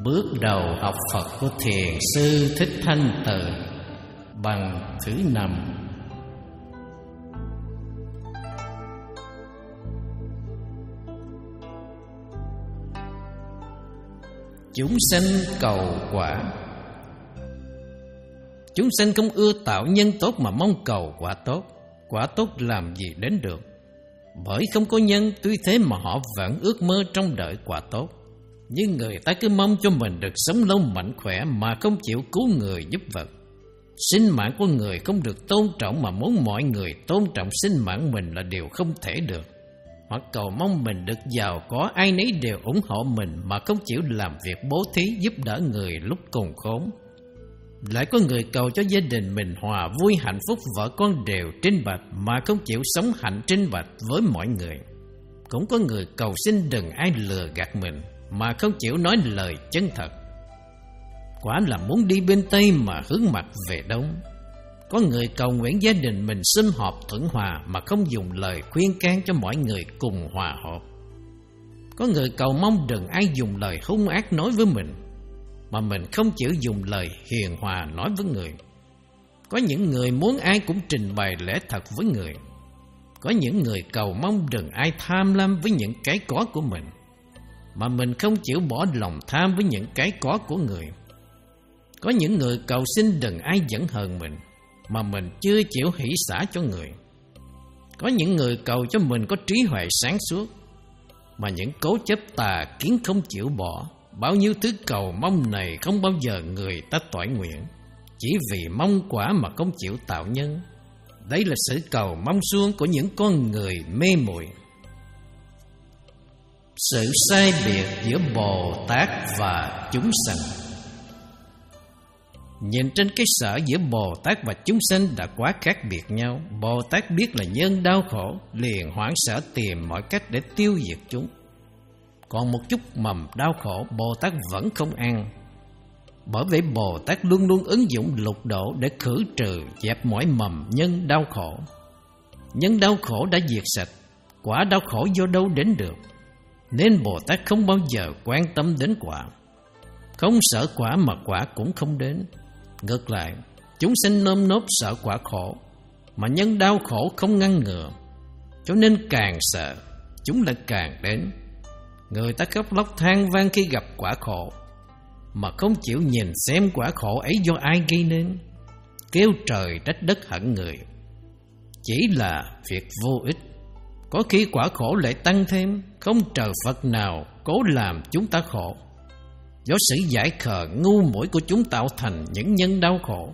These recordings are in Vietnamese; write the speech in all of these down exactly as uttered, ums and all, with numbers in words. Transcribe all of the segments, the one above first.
Bước đầu học Phật của Thiền sư Thích Thanh Từ, bằng thứ năm. Chúng sanh cầu quả. Chúng sanh không ưa tạo nhân tốt mà mong cầu quả tốt. Quả tốt làm gì đến được? Bởi không có nhân, tuy thế mà họ vẫn ước mơ trông đợi quả tốt. Nhưng người ta cứ mong cho mình được sống lâu mạnh khỏe mà không chịu cứu người giúp vật. Sinh mạng của người không được tôn trọng mà muốn mọi người tôn trọng sinh mạng mình là điều không thể được. Hoặc cầu mong mình được giàu có, ai nấy đều ủng hộ mình mà không chịu làm việc bố thí giúp đỡ người lúc cùng khốn. Lại có người cầu cho gia đình mình hòa vui hạnh phúc, vợ con đều trinh bạch mà không chịu sống hạnh trinh bạch với mọi người. Cũng có người cầu xin đừng ai lừa gạt mình mà không chịu nói lời chân thật. Quả là muốn đi bên Tây mà hướng mặt về Đông. Có người cầu nguyện gia đình mình sum họp thuận hòa mà không dùng lời khuyên can cho mọi người cùng hòa hợp. Có người cầu mong đừng ai dùng lời hung ác nói với mình mà mình không chịu dùng lời hiền hòa nói với người. Có những người muốn ai cũng trình bày lẽ thật với người. Có những người cầu mong đừng ai tham lam với những cái có của mình mà mình không chịu bỏ lòng tham với những cái có của người. Có những người cầu xin đừng ai giận hờn mình mà mình chưa chịu hỷ xả cho người. Có những người cầu cho mình có trí huệ sáng suốt mà những cố chấp tà kiến không chịu bỏ. Bao nhiêu thứ cầu mong này không bao giờ người ta toại nguyện, chỉ vì mong quả mà không chịu tạo nhân. Đây là sự cầu mong suông của những con người mê muội. Sự sai biệt giữa Bồ Tát và chúng sanh. Nhìn trên cái sở giữa Bồ Tát và chúng sanh đã quá khác biệt nhau. Bồ Tát biết là nhân đau khổ, liền hoảng sợ tìm mọi cách để tiêu diệt chúng. Còn một chút mầm đau khổ, Bồ Tát vẫn không ăn. Bởi vậy Bồ Tát luôn luôn ứng dụng lục độ để khử trừ, dẹp mọi mầm nhân đau khổ. Nhân đau khổ đã diệt sạch, quả đau khổ do đâu đến được? Nên Bồ Tát không bao giờ quan tâm đến quả. Không sợ quả mà quả cũng không đến. Ngược lại, chúng sanh nơm nớp sợ quả khổ, mà nhân đau khổ không ngăn ngừa, cho nên càng sợ, chúng lại càng đến. Người ta khóc lóc than vang khi gặp quả khổ, mà không chịu nhìn xem quả khổ ấy do ai gây nên, kêu trời trách đất hận người. Chỉ là việc vô ích. Có khi quả khổ lại tăng thêm, không trời Phật nào cố làm chúng ta khổ. Do sự giải khờ ngu muội của chúng tạo thành những nhân đau khổ.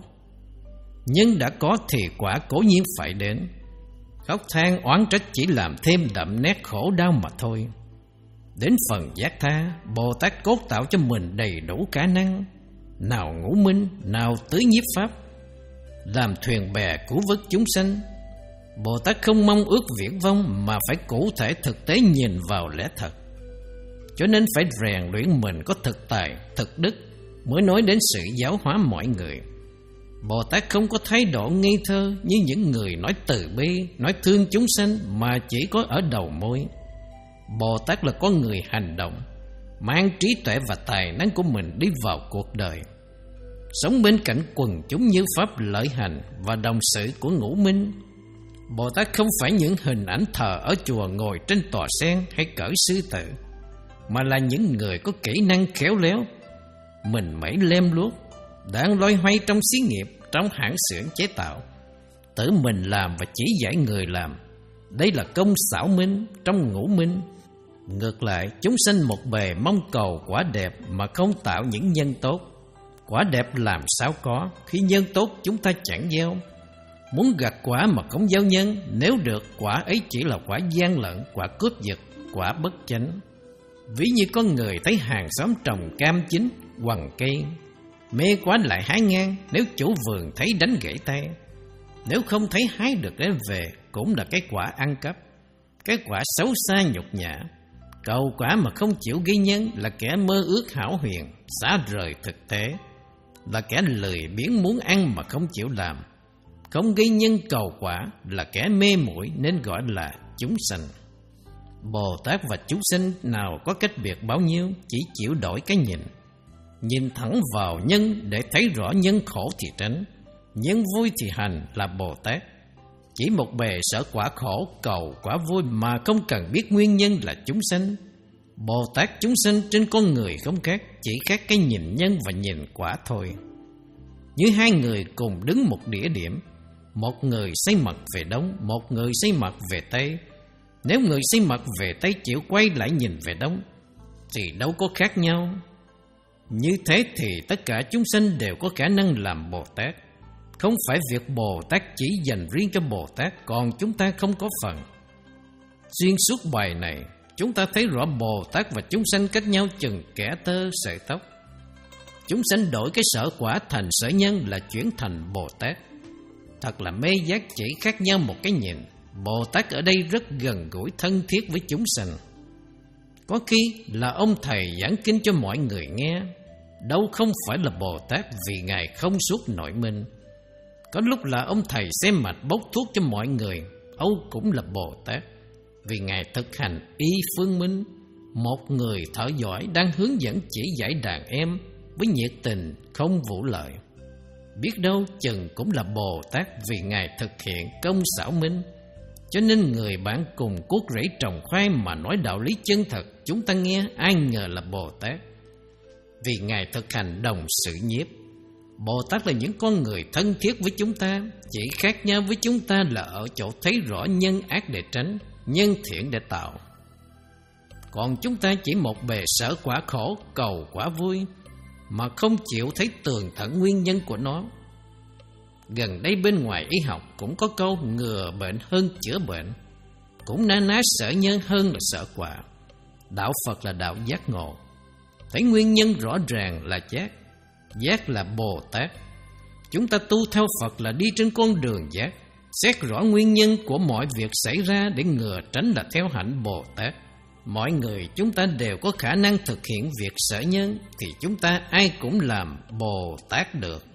Nhân đã có thì quả cố nhiên phải đến. Khóc than oán trách chỉ làm thêm đậm nét khổ đau mà thôi. Đến phần giác tha, Bồ Tát cốt tạo cho mình đầy đủ khả năng, nào ngũ minh, nào tứ nhiếp pháp, làm thuyền bè cứu vớt chúng sanh. Bồ Tát không mong ước viễn vông mà phải cụ thể thực tế nhìn vào lẽ thật. Cho nên phải rèn luyện mình có thực tài, thực đức mới nói đến sự giáo hóa mọi người. Bồ Tát không có thái độ ngây thơ như những người nói từ bi, nói thương chúng sanh mà chỉ có ở đầu môi. Bồ Tát là con người hành động, mang trí tuệ và tài năng của mình đi vào cuộc đời, sống bên cạnh quần chúng như pháp lợi hành và đồng sự của ngũ minh. Bồ Tát không phải những hình ảnh thờ ở chùa ngồi trên tòa sen hay cởi sư tử, mà là những người có kỹ năng khéo léo, mình mẩy lem luốc, đang loay hoay trong xí nghiệp, trong hãng xưởng chế tạo, tự mình làm và chỉ dạy người làm. Đây là công xảo minh trong ngũ minh. Ngược lại, chúng sanh một bề mong cầu quả đẹp mà không tạo những nhân tốt. Quả đẹp làm sao có khi nhân tốt chúng ta chẳng gieo. Muốn gặt quả mà không gieo nhân, nếu được quả ấy chỉ là quả gian lận, quả cướp giật, quả bất chánh. Ví như con người thấy hàng xóm trồng cam chín, quằn cây, mê quá lại hái ngang, nếu chủ vườn thấy đánh gãy tay. Nếu không thấy hái được đem về, cũng là cái quả ăn cắp, cái quả xấu xa nhục nhã. Cầu quả mà không chịu ghi nhân là kẻ mơ ước hão huyền, xả rời thực tế, là kẻ lười biếng muốn ăn mà không chịu làm. Không ghi nhân cầu quả là kẻ mê muội nên gọi là chúng sanh. Bồ Tát và chúng sanh nào có cách biệt bao nhiêu, chỉ chịu đổi cái nhìn. Nhìn thẳng vào nhân để thấy rõ nhân khổ thì tránh, nhân vui thì hành là Bồ Tát. Chỉ một bề sở quả khổ cầu quả vui mà không cần biết nguyên nhân là chúng sanh. Bồ Tát chúng sanh trên con người không khác, chỉ khác cái nhìn nhân và nhìn quả thôi. Như hai người cùng đứng một địa điểm, một người xây mặt về đông, một người xây mặt về tây. Nếu người xây mặt về tây chịu quay lại nhìn về đông thì đâu có khác nhau. Như thế thì tất cả chúng sanh đều có khả năng làm Bồ Tát. Không phải việc Bồ Tát chỉ dành riêng cho Bồ Tát, còn chúng ta không có phần. Xuyên suốt bài này, chúng ta thấy rõ Bồ Tát và chúng sanh cách nhau chừng kẻ tơ sợi tóc. Chúng sanh đổi cái sở quả thành sở nhân là chuyển thành Bồ Tát. Thật là mê giác, chỉ khác nhau một cái nhìn. Bồ Tát ở đây rất gần gũi thân thiết với chúng sanh. Có khi là ông thầy giảng kinh cho mọi người nghe, đâu không phải là Bồ Tát vì Ngài không suốt nội minh. Có lúc là ông thầy xem mạch bốc thuốc cho mọi người, Âu cũng là Bồ Tát vì Ngài thực hành y phương minh. Một người thợ giỏi đang hướng dẫn chỉ dạy đàn em với nhiệt tình không vụ lợi, biết đâu chừng cũng là Bồ Tát vì Ngài thực hiện công xảo minh. Cho nên người bạn cùng cuốc rẫy trồng khoai mà nói đạo lý chân thật, chúng ta nghe ai ngờ là Bồ Tát vì Ngài thực hành đồng sự nhiếp. Bồ Tát là những con người thân thiết với chúng ta, chỉ khác nhau với chúng ta là ở chỗ thấy rõ nhân ác để tránh, nhân thiện để tạo. Còn chúng ta chỉ một bề sở quả khổ cầu quả vui mà không chịu thấy tường tận nguyên nhân của nó. Gần đây bên ngoài y học cũng có câu ngừa bệnh hơn chữa bệnh, cũng na ná sợ nhân hơn là sợ quả. Đạo Phật là đạo giác ngộ, thấy nguyên nhân rõ ràng là giác, giác là Bồ Tát. Chúng ta tu theo Phật là đi trên con đường giác, xét rõ nguyên nhân của mọi việc xảy ra để ngừa tránh là theo hạnh Bồ Tát. Mọi người chúng ta đều có khả năng thực hiện việc sở nhân, thì chúng ta ai cũng làm Bồ Tát được.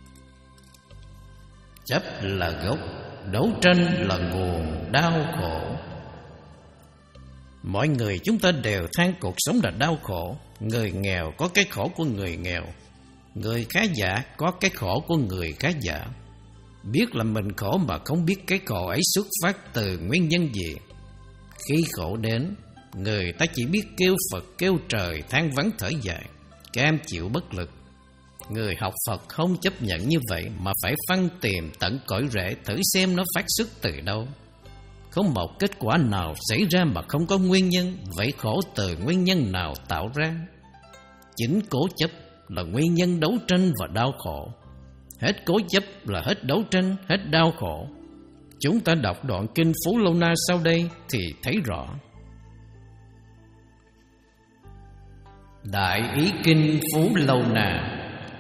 Chấp là gốc, đấu tranh là nguồn đau khổ. Mọi người chúng ta đều than cuộc sống là đau khổ. Người nghèo có cái khổ của người nghèo, người khá giả có cái khổ của người khá giả. Biết là mình khổ mà không biết cái khổ ấy xuất phát từ nguyên nhân gì. Khi khổ đến, người ta chỉ biết kêu Phật kêu trời, than vãn thở dài, cam chịu bất lực. Người học Phật không chấp nhận như vậy mà phải phân tìm tận cội rễ, thử xem nó phát xuất từ đâu. Không một kết quả nào xảy ra mà không có nguyên nhân. Vậy khổ từ nguyên nhân nào tạo ra? Chính cố chấp là nguyên nhân đấu tranh và đau khổ. Hết cố chấp là hết đấu tranh, hết đau khổ. Chúng ta đọc đoạn kinh Phú Lâu Na sau đây thì thấy rõ. Đại ý kinh Phú Lâu Na.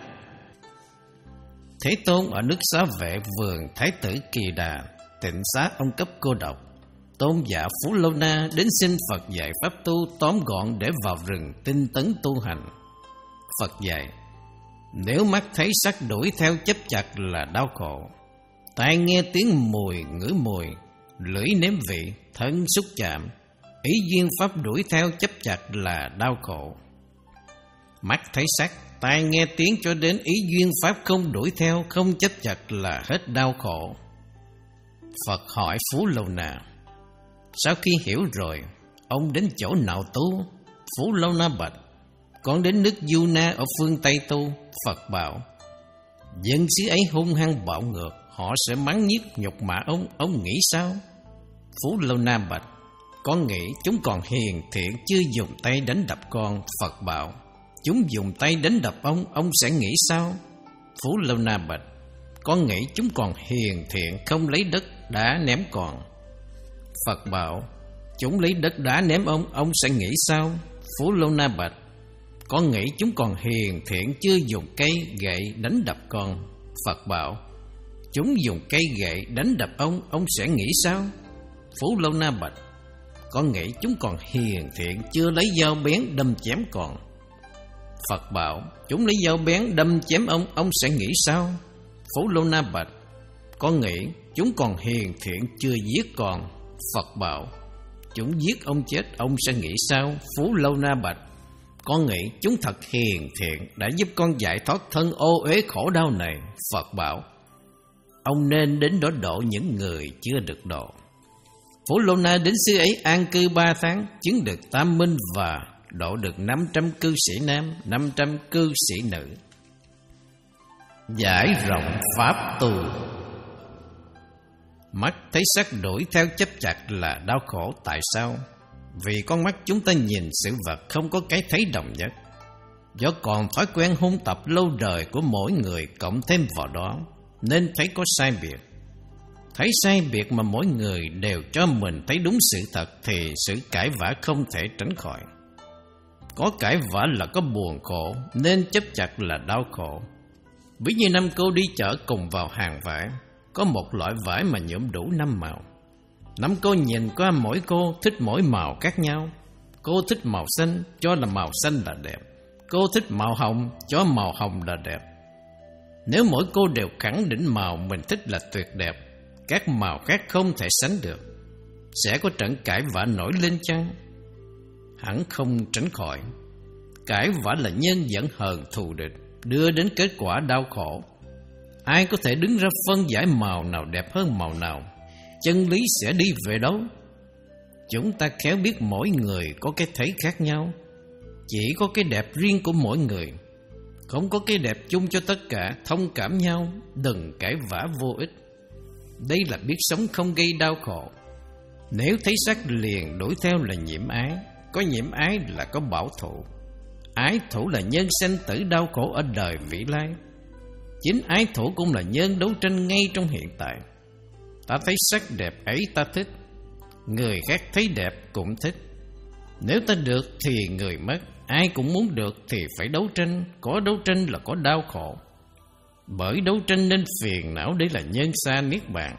Thế Tôn ở nước Xá Vệ vườn Thái tử Kỳ Đà, tịnh xá ông cấp cô độc. Tôn giả Phú Lâu Na đến xin Phật dạy pháp tu tóm gọn để vào rừng tinh tấn tu hành. Phật dạy: nếu mắt thấy sắc đuổi theo chấp chặt là đau khổ, tai nghe tiếng mùi ngửi mùi, lưỡi nếm vị, thân xúc chạm, ý duyên pháp đuổi theo chấp chặt là đau khổ. Mắt thấy sắc, tai nghe tiếng cho đến ý duyên pháp không đuổi theo, không chấp chặt là hết đau khổ. Phật hỏi Phú Lâu Na: sau khi hiểu rồi, ông đến chỗ nào tu? Phú Lâu Na bạch: con đến nước Du Na ở phương Tây tu. Phật bảo: dân xứ ấy hung hăng bạo ngược, họ sẽ mắng nhiếc nhục mạ ông, ông nghĩ sao? Phú Lâu Na bạch: con nghĩ chúng còn hiền thiện chưa dùng tay đánh đập con. Phật bảo: chúng dùng tay đánh đập ông, ông sẽ nghĩ sao? Phú Lâu Na bạch: con nghĩ chúng còn hiền thiện không lấy đất đá ném con. Phật bảo: chúng lấy đất đá ném ông, ông sẽ nghĩ sao? Phú Lâu Na bạch: con nghĩ chúng còn hiền thiện chưa dùng cây gậy đánh đập con. Phật bảo: chúng dùng cây gậy đánh đập ông, ông sẽ nghĩ sao? Phú Lâu Na bạch: con nghĩ chúng còn hiền thiện chưa lấy dao bén đâm chém con. Phật bảo: chúng lấy dao bén đâm chém ông, ông sẽ nghĩ sao? Phú Lâu Na bạch: con nghĩ chúng còn hiền thiện chưa giết con. Phật bảo: chúng giết ông chết, ông sẽ nghĩ sao? Phú Lâu Na bạch: Con nghĩ chúng thật hiền thiện, đã giúp con giải thoát thân ô uế khổ đau này. Phật bảo, ông nên đến đó độ những người chưa được độ. Phổ Lô Na đến xứ ấy an cư ba tháng, chứng được tam minh và độ được năm trăm cư sĩ nam, năm trăm cư sĩ nữ. Giải rộng pháp tu. Mắt thấy sắc đuổi theo chấp chặt là đau khổ. Tại sao? Vì con mắt chúng ta nhìn sự vật không có cái thấy đồng nhất. Do còn thói quen huân tập lâu đời của mỗi người cộng thêm vào đó, nên thấy có sai biệt. Thấy sai biệt mà mỗi người đều cho mình thấy đúng sự thật thì sự cãi vã không thể tránh khỏi. Có cãi vã là có buồn khổ, nên chấp chặt là đau khổ. Ví như năm cô đi chợ cùng vào hàng vải, có một loại vải mà nhuộm đủ năm màu. Năm cô nhìn qua mỗi cô thích mỗi màu khác nhau. Cô thích màu xanh, cho là màu xanh là đẹp. Cô thích màu hồng, cho màu hồng là đẹp. Nếu mỗi cô đều khẳng định màu mình thích là tuyệt đẹp, các màu khác không thể sánh được, sẽ có trận cãi vã nổi lên chăng? Hẳn không tránh khỏi. Cãi vã là nhân dẫn hờn thù địch, đưa đến kết quả đau khổ. Ai có thể đứng ra phân giải màu nào đẹp hơn màu nào, chân lý sẽ đi về đâu? Chúng ta khéo biết mỗi người có cái thấy khác nhau, chỉ có cái đẹp riêng của mỗi người, không có cái đẹp chung cho tất cả. Thông cảm nhau, đừng cãi vã vô ích. Đây là biết sống không gây đau khổ. Nếu thấy sắc liền đuổi theo là nhiễm ái. Có nhiễm ái là có bảo thủ. Ái thủ là nhân sanh tử đau khổ ở đời vĩ lai. Chính ái thủ cũng là nhân đấu tranh ngay trong hiện tại. Ta thấy sắc đẹp ấy ta thích, người khác thấy đẹp cũng thích. Nếu ta được thì người mất, ai cũng muốn được thì phải đấu tranh. Có đấu tranh là có đau khổ. Bởi đấu tranh nên phiền não, để là nhân xa niết bàn.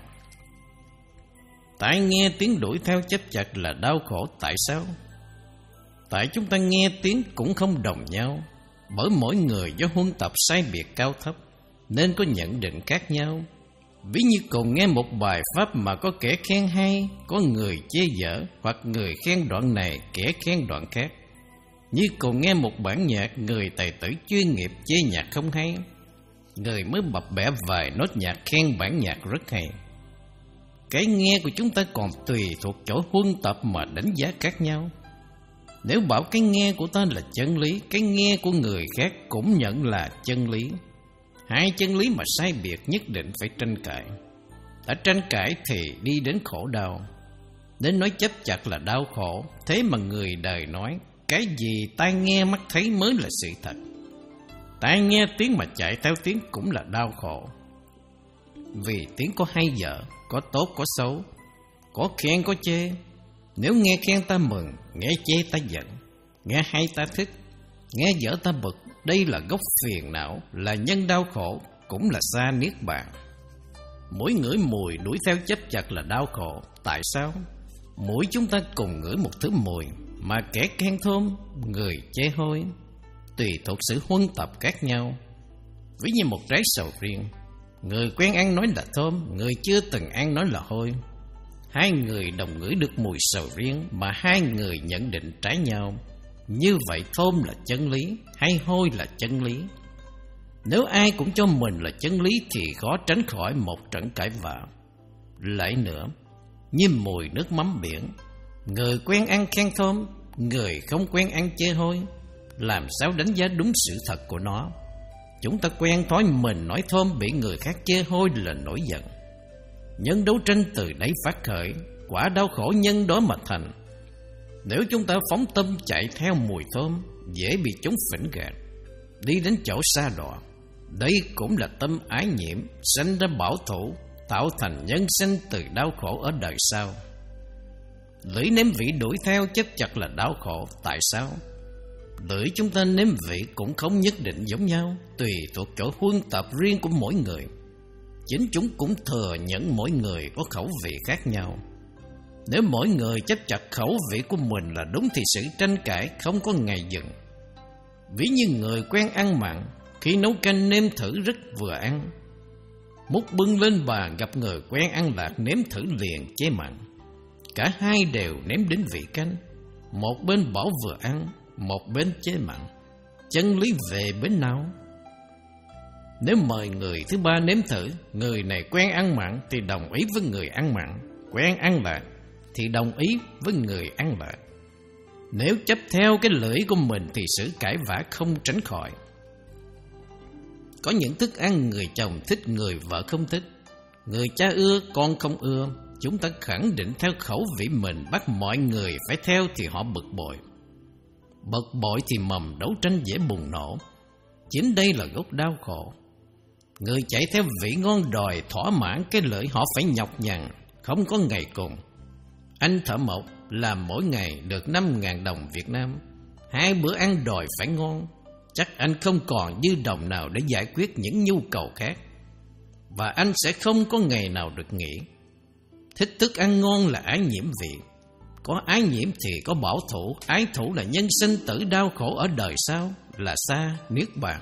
Tai nghe tiếng đuổi theo chấp chặt là đau khổ. Tại sao? Tại chúng ta nghe tiếng cũng không đồng nhau. Bởi mỗi người do huân tập sai biệt cao thấp, nên có nhận định khác nhau. Ví như cùng nghe một bài pháp mà có kẻ khen hay, có người chê dở, hoặc người khen đoạn này, kẻ khen đoạn khác. Như cùng nghe một bản nhạc, người tài tử chuyên nghiệp chê nhạc không hay, người mới bập bẹ vài nốt nhạc khen bản nhạc rất hay. Cái nghe của chúng ta còn tùy thuộc chỗ huân tập mà đánh giá khác nhau. Nếu bảo cái nghe của ta là chân lý, cái nghe của người khác cũng nhận là chân lý. Hai chân lý mà sai biệt nhất định phải tranh cãi. Đã tranh cãi thì đi đến khổ đau. Đến nói chấp chặt là đau khổ. Thế mà người đời nói, cái gì tai nghe mắt thấy mới là sự thật. Tai nghe tiếng mà chạy theo tiếng cũng là đau khổ. Vì tiếng có hay dở, có tốt có xấu, có khen có chê. Nếu nghe khen ta mừng, nghe chê ta giận, nghe hay ta thích, nghe dở ta bực. Đây là gốc phiền não, là nhân đau khổ, cũng là xa niết bàn. Mỗi ngửi mùi đuổi theo chấp chặt là đau khổ. Tại sao? Mỗi chúng ta cùng ngửi một thứ mùi, mà kẻ khen thơm, người chê hôi, tùy thuộc sự huân tập khác nhau. Ví như một trái sầu riêng, người quen ăn nói là thơm, người chưa từng ăn nói là hôi. Hai người đồng ngửi được mùi sầu riêng, mà hai người nhận định trái nhau. Như vậy thơm là chân lý, hay hôi là chân lý? Nếu ai cũng cho mình là chân lý thì khó tránh khỏi một trận cãi vã. Lại nữa, như mùi nước mắm biển, người quen ăn khen thơm, người không quen ăn chê hôi. Làm sao đánh giá đúng sự thật của nó? Chúng ta quen thói mình nói thơm, bị người khác chê hôi là nổi giận. Nhân đấu tranh từ đấy phát khởi, quả đau khổ nhân đó mà thành. Nếu chúng ta phóng tâm chạy theo mùi thơm, dễ bị chúng phỉnh gạt, đi đến chỗ xa đọa. Đây cũng là tâm ái nhiễm, sanh ra bảo thủ, tạo thành nhân sinh từ đau khổ ở đời sau. Lưỡi nếm vị đuổi theo chấp chặt là đau khổ. Tại sao? Lưỡi chúng ta nếm vị cũng không nhất định giống nhau, tùy thuộc chỗ huân tập riêng của mỗi người. Chính chúng cũng thừa nhận mỗi người có khẩu vị khác nhau. Nếu mỗi người chấp chặt khẩu vị của mình là đúng thì sự tranh cãi không có ngày dừng. Ví như người quen ăn mặn, khi nấu canh nếm thử rất vừa ăn, múc bưng lên bàn gặp người quen ăn lạc nếm thử liền chê mặn. Cả hai đều nếm đến vị canh, một bên bảo vừa ăn, một bên chế mặn, chân lý về bên nào? Nếu mời người thứ ba nếm thử, người này quen ăn mặn thì đồng ý với người ăn mặn, quen ăn lạ thì đồng ý với người ăn lạ. Nếu chấp theo cái lưỡi của mình thì sự cãi vã không tránh khỏi. Có những thức ăn người chồng thích người vợ không thích, người cha ưa con không ưa. Chúng ta khẳng định theo khẩu vị mình, bắt mọi người phải theo thì họ bực bội. Bực bội thì mầm đấu tranh dễ bùng nổ. Chính đây là gốc đau khổ. Người chạy theo vị ngon đòi thỏa mãn cái lưỡi, họ phải nhọc nhằn, không có ngày cùng. Anh thợ mộc làm mỗi ngày được năm ngàn đồng Việt Nam, hai bữa ăn đòi phải ngon. Chắc anh không còn dư đồng nào để giải quyết những nhu cầu khác, và anh sẽ không có ngày nào được nghỉ. Thích thức ăn ngon là ái nhiễm vị. Có ái nhiễm thì có bảo thủ. Ái thủ là nhân sinh tử đau khổ ở đời sau, là xa niết bàn.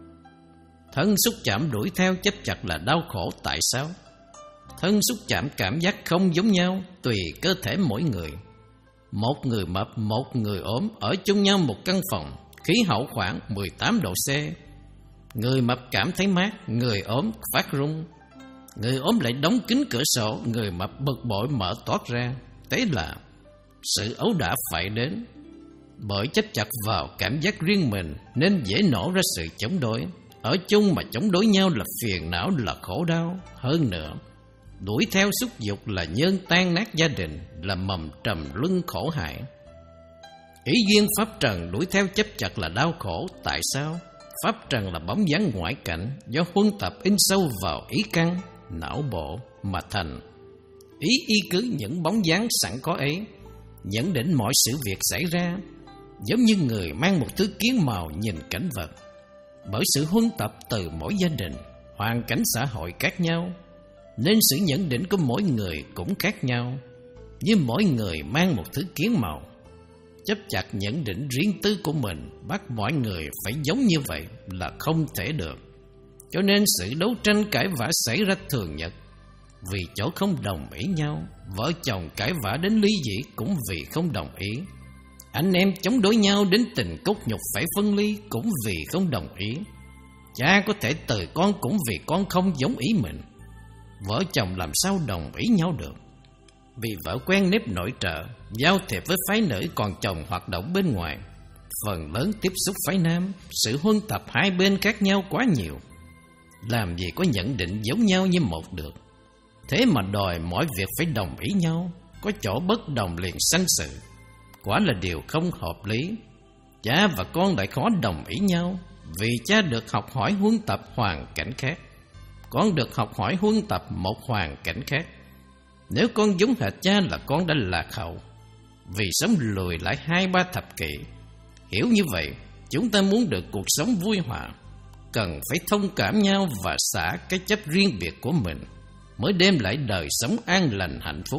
Thân xúc chạm đuổi theo chấp chặt là đau khổ. Tại sao? Thân xúc chạm cảm giác không giống nhau, tùy cơ thể mỗi người. Một người mập, một người ốm ở chung nhau một căn phòng, khí hậu khoảng mười tám độ C. Người mập cảm thấy mát, người ốm phát run. Người ốm lại đóng kín cửa sổ, người mập bực bội mở toát ra. Thế là sự ấu đả phải đến. Bởi chấp chặt vào cảm giác riêng mình nên dễ nổ ra sự chống đối. Ở chung mà chống đối nhau là phiền não, là khổ đau. Hơn nữa, đuổi theo xúc dục là nhân tan nát gia đình, là mầm trầm luân khổ hại. Ý duyên pháp trần đuổi theo chấp chặt là đau khổ. Tại sao? Pháp trần là bóng dáng ngoại cảnh do huân tập in sâu vào ý căn, não bộ mà thành. Ý y cứ những bóng dáng sẵn có ấy, nhận định mọi sự việc xảy ra, giống như người mang một thứ kiến màu nhìn cảnh vật. Bởi sự huân tập từ mỗi gia đình, hoàn cảnh xã hội khác nhau, nên sự nhận định của mỗi người cũng khác nhau. Như mỗi người mang một thứ kiến màu, chấp chặt nhận định riêng tư của mình, bắt mọi người phải giống như vậy là không thể được. Cho nên sự đấu tranh cãi vã xảy ra thường nhật vì chỗ không đồng ý nhau. Vợ chồng cãi vã đến ly dị cũng vì không đồng ý. Anh em chống đối nhau đến tình cốt nhục phải phân ly cũng vì không đồng ý. Cha có thể từ con cũng vì con không giống ý mình. Vợ chồng làm sao đồng ý nhau được? Vì vợ quen nếp nội trợ, giao thiệp với phái nữ, còn chồng hoạt động bên ngoài, phần lớn tiếp xúc phái nam. Sự huân tập hai bên khác nhau quá nhiều, làm gì có nhận định giống nhau như một được. Thế mà đòi mọi việc phải đồng ý nhau, có chỗ bất đồng liền sanh sự, quả là điều không hợp lý. Cha và con lại khó đồng ý nhau, vì cha được học hỏi huân tập hoàn cảnh khác, con được học hỏi huân tập một hoàn cảnh khác. Nếu con giống hệt cha là con đã lạc hậu, vì sống lùi lại hai ba thập kỷ. Hiểu như vậy, chúng ta muốn được cuộc sống vui hòa, cần phải thông cảm nhau và xả cái chấp riêng biệt của mình, mới đem lại đời sống an lành hạnh phúc.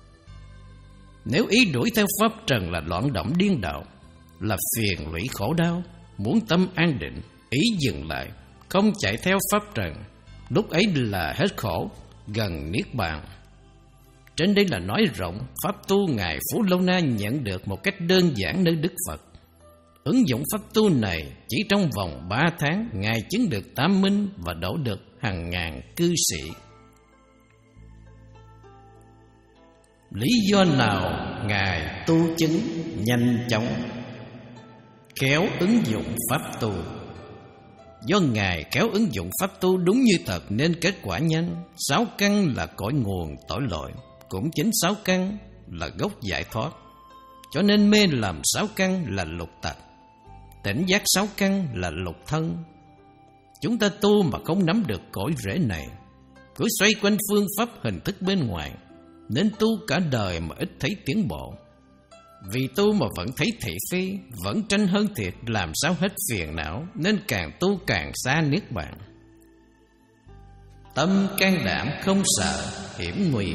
Nếu ý đuổi theo pháp trần là loạn động điên đạo, là phiền lụy khổ đau, muốn tâm an định, ý dừng lại, không chạy theo pháp trần, lúc ấy là hết khổ, gần niết bàn. Trên đây là nói rộng, pháp tu Ngài Phú Lâu Na nhận được một cách đơn giản nơi Đức Phật. Ứng dụng pháp tu này, chỉ trong vòng ba tháng, Ngài chứng được tam minh và đổ được hàng ngàn cư sĩ. Lý do nào Ngài tu chứng nhanh chóng, khéo ứng dụng pháp tu? Do Ngài khéo ứng dụng pháp tu đúng như thật nên kết quả nhanh. Sáu căn là cội nguồn tội lỗi, cũng chính sáu căn là gốc giải thoát. Cho nên mê làm sáu căn là lục tặc, tỉnh giác sáu căn là lục thân. Chúng ta tu mà không nắm được cội rễ này, cứ xoay quanh phương pháp hình thức bên ngoài, nên tu cả đời mà ít thấy tiến bộ. Vì tu mà vẫn thấy thị phi, vẫn tranh hơn thiệt, làm sao hết phiền não, nên càng tu càng xa niết bàn. Tâm can đảm không sợ hiểm nguy.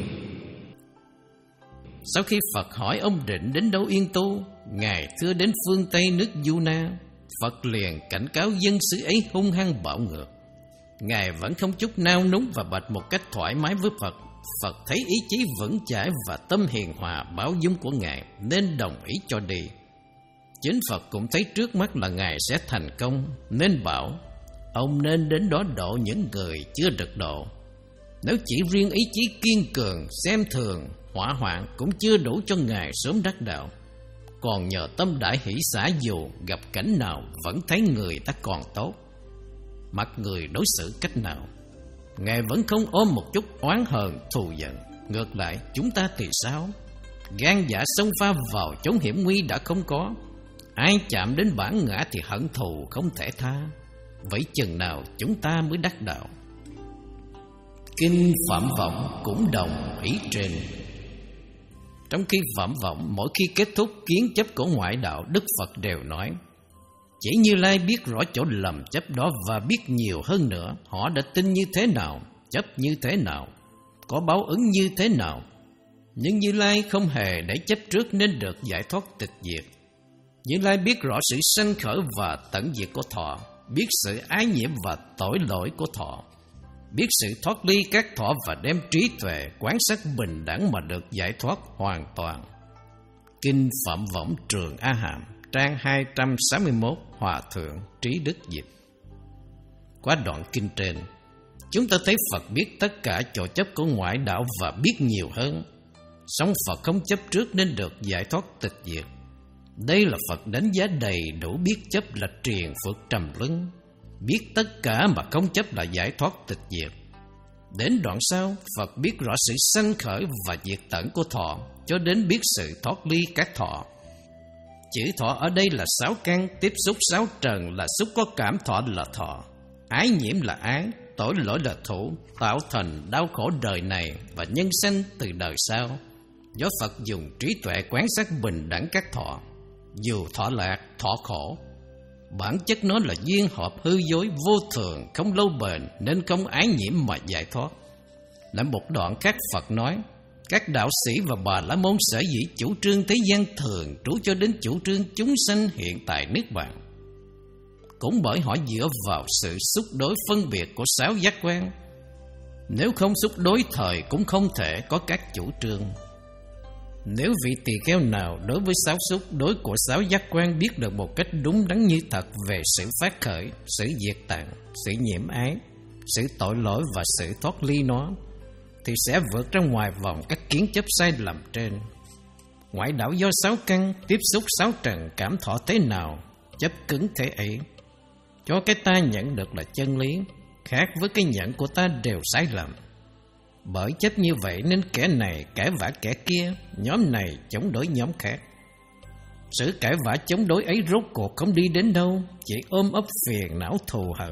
Sau khi Phật hỏi ông Định đến đâu yên tu, Ngài thưa đến phương Tây nước Yuna. Phật liền cảnh cáo dân xứ ấy hung hăng bạo ngược. Ngài vẫn không chút nao núng và bạch một cách thoải mái với Phật. Phật thấy ý chí vững chãi và tâm hiền hòa bao dung của Ngài nên đồng ý cho đi. Chính Phật cũng thấy trước mắt là Ngài sẽ thành công, nên bảo ông nên đến đó độ những người chưa được độ. Nếu chỉ riêng ý chí kiên cường, xem thường, hỏa hoạn cũng chưa đủ cho Ngài sớm đắc đạo. Còn nhờ tâm đại hỷ xả, dù gặp cảnh nào vẫn thấy người ta còn tốt, mặc người đối xử cách nào, Ngài vẫn không ôm một chút oán hờn thù giận. Ngược lại chúng ta thì sao? Gan dạ xông pha vào chốn hiểm nguy đã không có, ai chạm đến bản ngã thì hận thù không thể tha. Vậy chừng nào chúng ta mới đắc đạo? Kinh Phạm Vọng cũng đồng ý trên. Trong khi Phạm Vọng mỗi khi kết thúc kiến chấp của ngoại đạo, Đức Phật đều nói: chỉ Như Lai biết rõ chỗ lầm chấp đó, và biết nhiều hơn nữa họ đã tin như thế nào, chấp như thế nào, có báo ứng như thế nào. Nhưng Như Lai không hề để chấp trước nên được giải thoát tịch diệt. Như Lai biết rõ sự sanh khởi và tận diệt của thọ, biết sự ái nhiễm và tội lỗi của thọ, biết sự thoát ly các thọ và đem trí tuệ quán sát bình đẳng mà được giải thoát hoàn toàn. Kinh Phạm Võng Trường A Hàm, trang hai trăm sáu mươi mốt, Hòa Thượng Trí Đức dịch. Qua đoạn kinh trên, chúng ta thấy Phật biết tất cả chỗ chấp của ngoại đạo và biết nhiều hơn. Song Phật không chấp trước nên được giải thoát tịch diệt. Đây là Phật đánh giá đầy đủ biết chấp là triền phước trầm luân, biết tất cả mà không chấp là giải thoát tịch diệt. Đến đoạn sau, Phật biết rõ sự sanh khởi và diệt tận của thọ, cho đến biết sự thoát ly các thọ. Chữ thọ ở đây là sáu căn, tiếp xúc sáu trần là xúc có cảm thọ là thọ, ái nhiễm là ái, tội lỗi là thủ, tạo thành đau khổ đời này và nhân sanh từ đời sau. Do Phật dùng trí tuệ quán sát bình đẳng các thọ, dù thọ lạc, thọ khổ, bản chất nó là duyên hợp hư dối vô thường, không lâu bền, nên không ái nhiễm mà giải thoát. Lại một đoạn khác Phật nói: các đạo sĩ và Bà La Môn sở dĩ chủ trương thế gian thường trú cho đến chủ trương chúng sanh hiện tại Niết Bàn, cũng bởi họ dựa vào sự xúc đối phân biệt của sáu giác quan. Nếu không xúc đối thời cũng không thể có các chủ trương. Nếu vị tỳ kheo nào đối với sáu xúc đối của sáu giác quan biết được một cách đúng đắn như thật về sự phát khởi, sự diệt tận, sự nhiễm ái, sự tội lỗi và sự thoát ly nó, thì sẽ vượt ra ngoài vòng các kiến chấp sai lầm trên. Ngoại đạo do sáu căn, tiếp xúc sáu trần, cảm thọ thế nào, chấp cứng thế ấy, cho cái ta nhận được là chân lý, khác với cái nhận của ta đều sai lầm. Bởi chấp như vậy nên kẻ này cãi vã kẻ kia, nhóm này chống đối nhóm khác. Sự cãi vã chống đối ấy rốt cuộc không đi đến đâu, chỉ ôm ấp phiền não thù hận.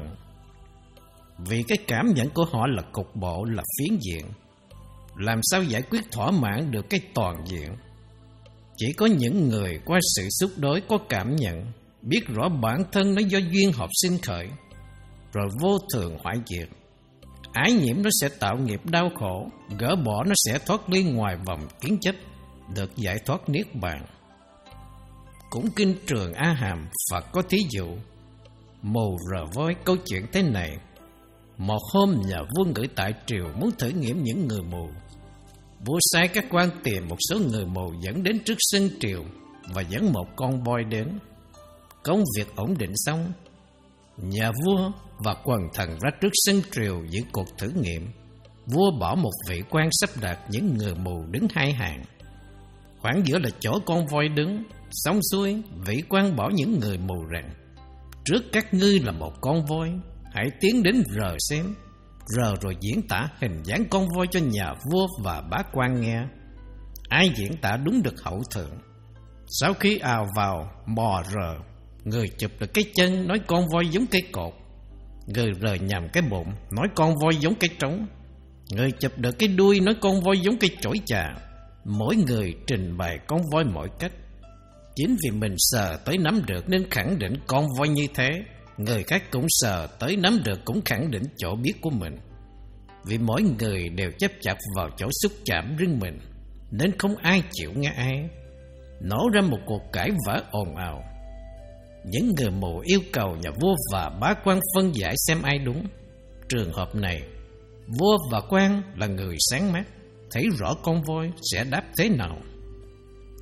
Vì cái cảm nhận của họ là cục bộ, là phiến diện, làm sao giải quyết thỏa mãn được cái toàn diện? Chỉ có những người qua sự xúc đối có cảm nhận, biết rõ bản thân nó do duyên hợp sinh khởi, rồi vô thường hoại diệt. Ái nhiễm nó sẽ tạo nghiệp đau khổ, gỡ bỏ nó sẽ thoát ly ngoài vòng kiến chấp, được giải thoát Niết Bàn. Cũng kinh Trường A Hàm, Phật có thí dụ mù rờ voi câu chuyện thế này. Một hôm nhà vua ngự tại triều muốn thử nghiệm những người mù. Vua sai các quan tìm một số người mù dẫn đến trước sân triều và dẫn một con voi đến. Công việc ổn định xong, nhà vua và quần thần ra trước sân triều giữ cuộc thử nghiệm. Vua bảo một vị quan sắp đặt những người mù đứng hai hàng, khoảng giữa là chỗ con voi đứng. Xong xuôi, vị quan bảo những người mù rằng: trước các ngươi là một con voi, hãy tiến đến rờ xem. Rờ rồi diễn tả hình dáng con voi cho nhà vua và bá quan nghe. Ai diễn tả đúng được hậu thượng. Sau khi ào vào mò rờ, người chụp được cái chân nói con voi giống cây cột, người rờ nhầm cái bụng nói con voi giống cây trống, người chụp được cái đuôi nói con voi giống cây chổi trà. Mỗi người trình bày con voi mỗi cách. Chính vì mình sờ tới nắm được nên khẳng định con voi như thế, người khác cũng sờ tới nắm được cũng khẳng định chỗ biết của mình. Vì mỗi người đều chấp chặt vào chỗ xúc chạm riêng mình, nên không ai chịu nghe ai. Nổ ra một cuộc cãi vã ồn ào. Những người mù yêu cầu nhà vua và bá quan phân giải xem ai đúng. Trường hợp này, vua và quan là người sáng mắt, thấy rõ con voi sẽ đáp thế nào.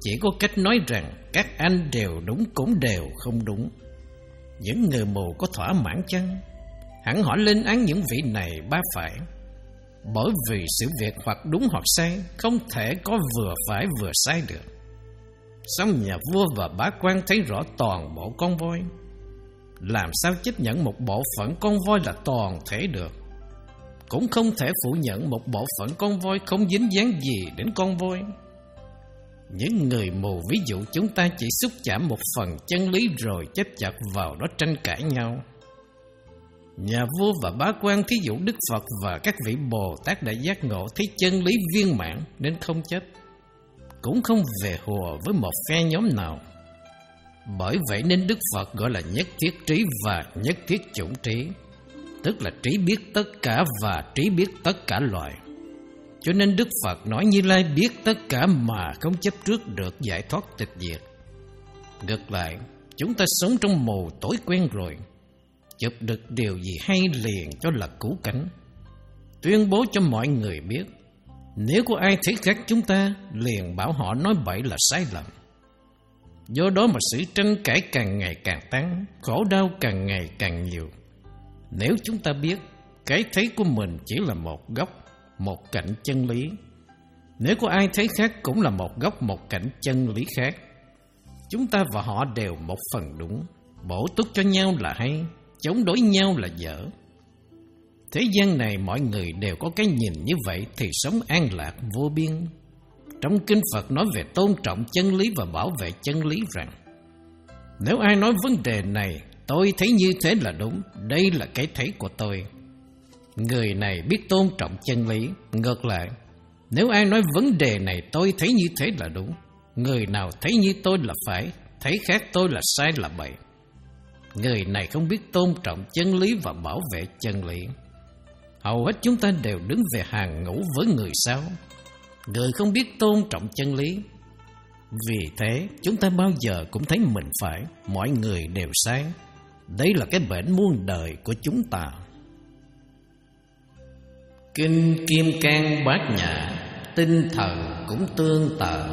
Chỉ có cách nói rằng các anh đều đúng cũng đều không đúng. Những người mù có thỏa mãn chăng? Hẳn họ lên án những vị này ba phải. Bởi vì sự việc hoặc đúng hoặc sai không thể có vừa phải vừa sai được. Song nhà vua và bá quan thấy rõ toàn bộ con voi. Làm sao chấp nhận một bộ phận con voi là toàn thể được? Cũng không thể phủ nhận một bộ phận con voi không dính dáng gì đến con voi. Những người mù ví dụ chúng ta chỉ xúc chạm một phần chân lý rồi chấp chặt vào đó tranh cãi nhau. Nhà vua và bá quan thí dụ Đức Phật và các vị Bồ Tát đã giác ngộ thấy chân lý viên mãn nên không chấp, cũng không về hùa với một phe nhóm nào. Bởi vậy nên Đức Phật gọi là nhất thiết trí và nhất thiết chủng trí, tức là trí biết tất cả và trí biết tất cả loài. Cho nên Đức Phật nói Như Lai biết tất cả mà không chấp trước được giải thoát tịch diệt. Ngược lại, chúng ta sống trong mù tối quen rồi, chụp được điều gì hay liền cho là cũ cảnh, tuyên bố cho mọi người biết. Nếu có ai thấy khác chúng ta, liền bảo họ nói bậy là sai lầm. Do đó mà sự tranh cãi càng ngày càng tăng, khổ đau càng ngày càng nhiều. Nếu chúng ta biết cái thấy của mình chỉ là một góc, một cạnh chân lý, nếu có ai thấy khác cũng là một góc, một cạnh chân lý khác, chúng ta và họ đều một phần đúng. Bổ túc cho nhau là hay, chống đối nhau là dở. Thế gian này mọi người đều có cái nhìn như vậy thì sống an lạc vô biên. Trong kinh Phật nói về tôn trọng chân lý và bảo vệ chân lý rằng, nếu ai nói vấn đề này tôi thấy như thế là đúng, đây là cái thấy của tôi, người này biết tôn trọng chân lý. Ngược lại, nếu ai nói vấn đề này tôi thấy như thế là đúng, người nào thấy như tôi là phải, thấy khác tôi là sai là bậy, người này không biết tôn trọng chân lý và bảo vệ chân lý. Hầu hết chúng ta đều đứng về hàng ngũ với người sau, người không biết tôn trọng chân lý. Vì thế chúng ta bao giờ cũng thấy mình phải, mọi người đều sai. Đây là cái bệnh muôn đời của chúng ta. Kinh Kim Cang Bát Nhã, tinh thần cũng tương tự.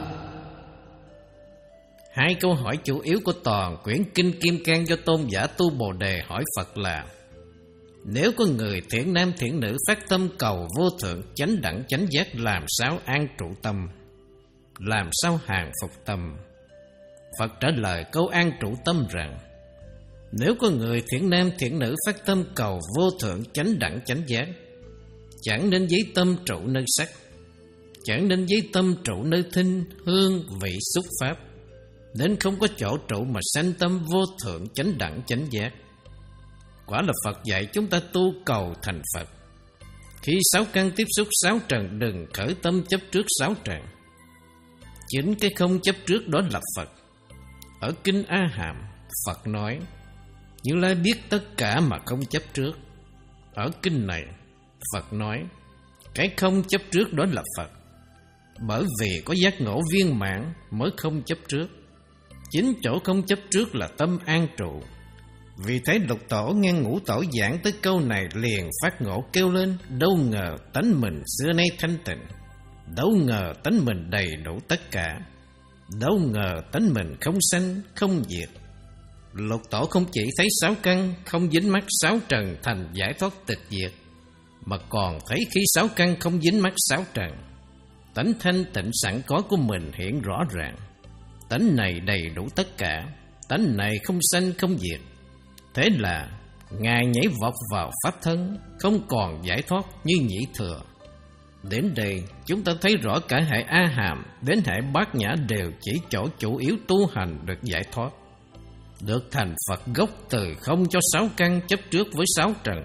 Hai câu hỏi chủ yếu của toàn quyển Kinh Kim Cang do tôn giả Tu Bồ Đề hỏi Phật là: nếu có người thiện nam thiện nữ phát tâm cầu vô thượng chánh đẳng chánh giác, làm sao an trụ tâm, làm sao hàng phục tâm? Phật trả lời câu an trụ tâm rằng: nếu có người thiện nam thiện nữ phát tâm cầu vô thượng chánh đẳng chánh giác, chẳng nên giấy tâm trụ nơi sắc, chẳng nên giấy tâm trụ nơi thinh, hương, vị, xúc pháp, nên không có chỗ trụ mà sanh tâm vô thượng chánh đẳng chánh giác. Quả là Phật dạy chúng ta tu cầu thành Phật. Khi sáu căn tiếp xúc sáu trần, đừng khởi tâm chấp trước sáu trần. Chính cái không chấp trước đó là Phật. Ở Kinh A Hàm, Phật nói Như Lai biết tất cả mà không chấp trước. Ở kinh này, Phật nói cái không chấp trước đó là Phật. Bởi vì có giác ngộ viên mãn mới không chấp trước. Chính chỗ không chấp trước là tâm an trụ. Vì thế Lục Tổ nghe Ngũ Tổ giảng tới câu này liền phát ngộ kêu lên: đâu ngờ tánh mình xưa nay thanh tịnh, đâu ngờ tánh mình đầy đủ tất cả, đâu ngờ tánh mình không sanh không diệt. Lục Tổ không chỉ thấy sáu căn không dính mắc sáu trần thành giải thoát tịch diệt, mà còn thấy khi sáu căn không dính mắc sáu trần, tánh thanh tịnh sẵn có của mình hiện rõ ràng. Tánh này đầy đủ tất cả, tánh này không sanh không diệt. Thế là Ngài nhảy vọt vào Pháp thân, không còn giải thoát như Nhị Thừa. Đến đây chúng ta thấy rõ cả hệ A Hàm đến hệ Bát Nhã đều chỉ chỗ chủ yếu tu hành được giải thoát, được thành Phật gốc từ không cho sáu căn chấp trước với sáu trần.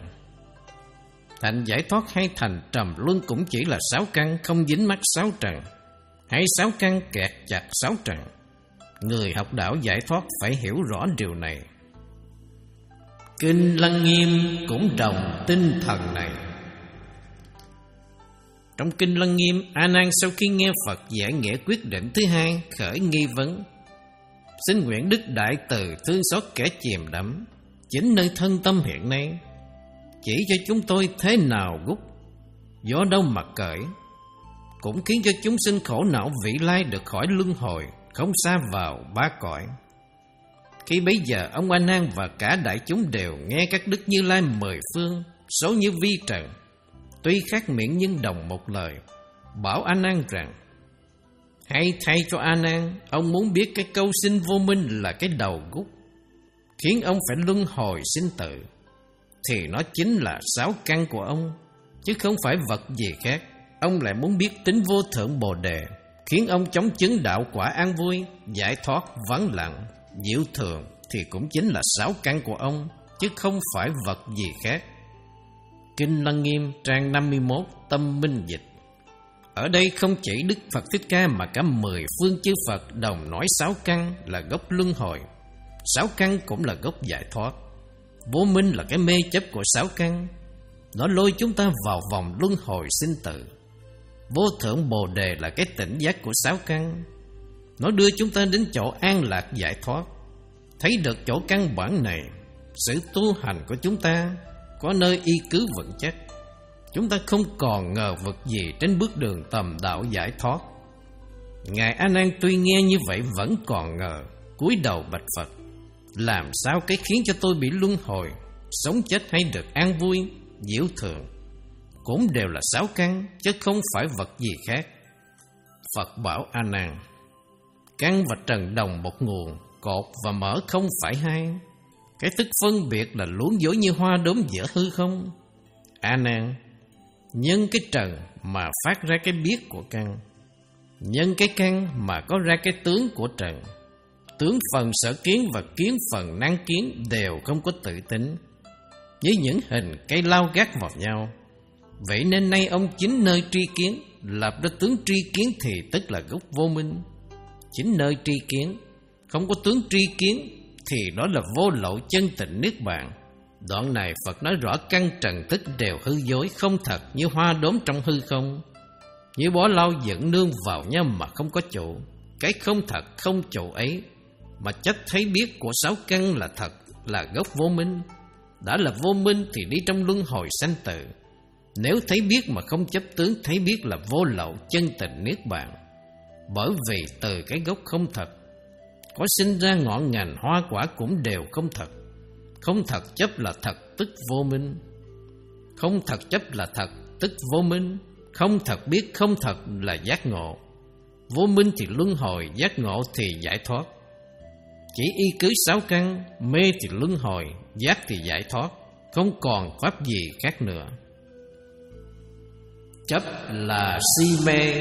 Thành giải thoát hay thành trầm luân cũng chỉ là sáu căn không dính mắc sáu trần, hay sáu căn kẹt chặt sáu trần. Người học đạo giải thoát phải hiểu rõ điều này. Kinh Lăng Nghiêm cũng đồng tinh thần này. Trong Kinh Lăng Nghiêm, A Nan sau khi nghe Phật giảng nghĩa quyết định thứ hai khởi nghi vấn: xin nguyện Đức Đại Từ thương xót kẻ chìm đắm chính nơi thân tâm hiện nay, chỉ cho chúng tôi thế nào gút, gió đâu mà cởi. cũng khiến cho chúng sinh khổ não vị lai được khỏi luân hồi, không sa vào ba cõi. Khi bấy giờ ông A Nan và cả đại chúng đều nghe các đức Như Lai mười phương, số như vi trần, tuy khác miệng nhưng đồng một lời, bảo A Nan rằng: hãy thay cho A Nan, ông muốn biết cái câu sinh vô minh là cái đầu gút khiến ông phải luân hồi sinh tử, thì nó chính là sáu căn của ông, chứ không phải vật gì khác. Ông lại muốn biết tính vô thượng Bồ Đề khiến ông chống chứng đạo quả an vui, giải thoát, vắng lặng, diệu thường, thì cũng chính là sáu căn của ông, chứ không phải vật gì khác. Kinh Lăng Nghiêm trang năm mươi mốt, tâm minh dịch. Ở đây không chỉ Đức Phật Thích Ca mà cả mười phương chư Phật đồng nói sáu căn là gốc luân hồi, sáu căn cũng là gốc giải thoát. Vô minh là cái mê chấp của sáu căn, nó lôi chúng ta vào vòng luân hồi sinh tử. Vô thượng Bồ Đề là cái tỉnh giác của sáu căn, nó đưa chúng ta đến chỗ an lạc giải thoát. Thấy được chỗ căn bản này, sự tu hành của chúng ta có nơi y cứ vững chắc. Chúng ta không còn ngờ vực gì trên bước đường tầm đạo giải thoát. Ngài A Nan tuy nghe như vậy vẫn còn ngờ, cúi đầu bạch Phật: làm sao cái khiến cho tôi bị luân hồi, sống chết hay được an vui, diệu thường, cũng đều là sáu căn, chứ không phải vật gì khác. Phật bảo A Nan: căn và trần đồng một nguồn, cột và mỡ không phải hai. Cái thức phân biệt là luống dối như hoa đốm giữa hư không. A Nan, nhân cái trần mà phát ra cái biết của căn, nhân cái căn mà có ra cái tướng của trần. Tướng phần sở kiến và kiến phần năng kiến đều không có tự tính, với những hình cây lao gác vào nhau. Vậy nên nay ông chính nơi tri kiến, lập ra tướng tri kiến thì tức là gốc vô minh. Chính nơi tri kiến, không có tướng tri kiến thì đó là vô lậu chân tịnh niết bàn. Đoạn này Phật nói rõ căn trần thức đều hư dối, không thật, như hoa đốm trong hư không, như bó lau dẫn nương vào nhau mà không có chủ. Cái không thật không chủ ấy mà chất thấy biết của sáu căn là thật, là gốc vô minh. Đã là vô minh thì đi trong luân hồi sanh tử. Nếu thấy biết mà không chấp tướng, thấy biết là vô lậu chân tịnh niết bàn. Bởi vì từ cái gốc không thật có sinh ra ngọn ngành hoa quả cũng đều không thật. Không thật chấp là thật tức vô minh, không thật chấp là thật tức vô minh. Không thật biết không thật là giác ngộ. Vô minh thì luân hồi, giác ngộ thì giải thoát. Chỉ y cứ sáu căn, mê thì luân hồi, giác thì giải thoát, không còn pháp gì khác nữa. Chấp là si mê.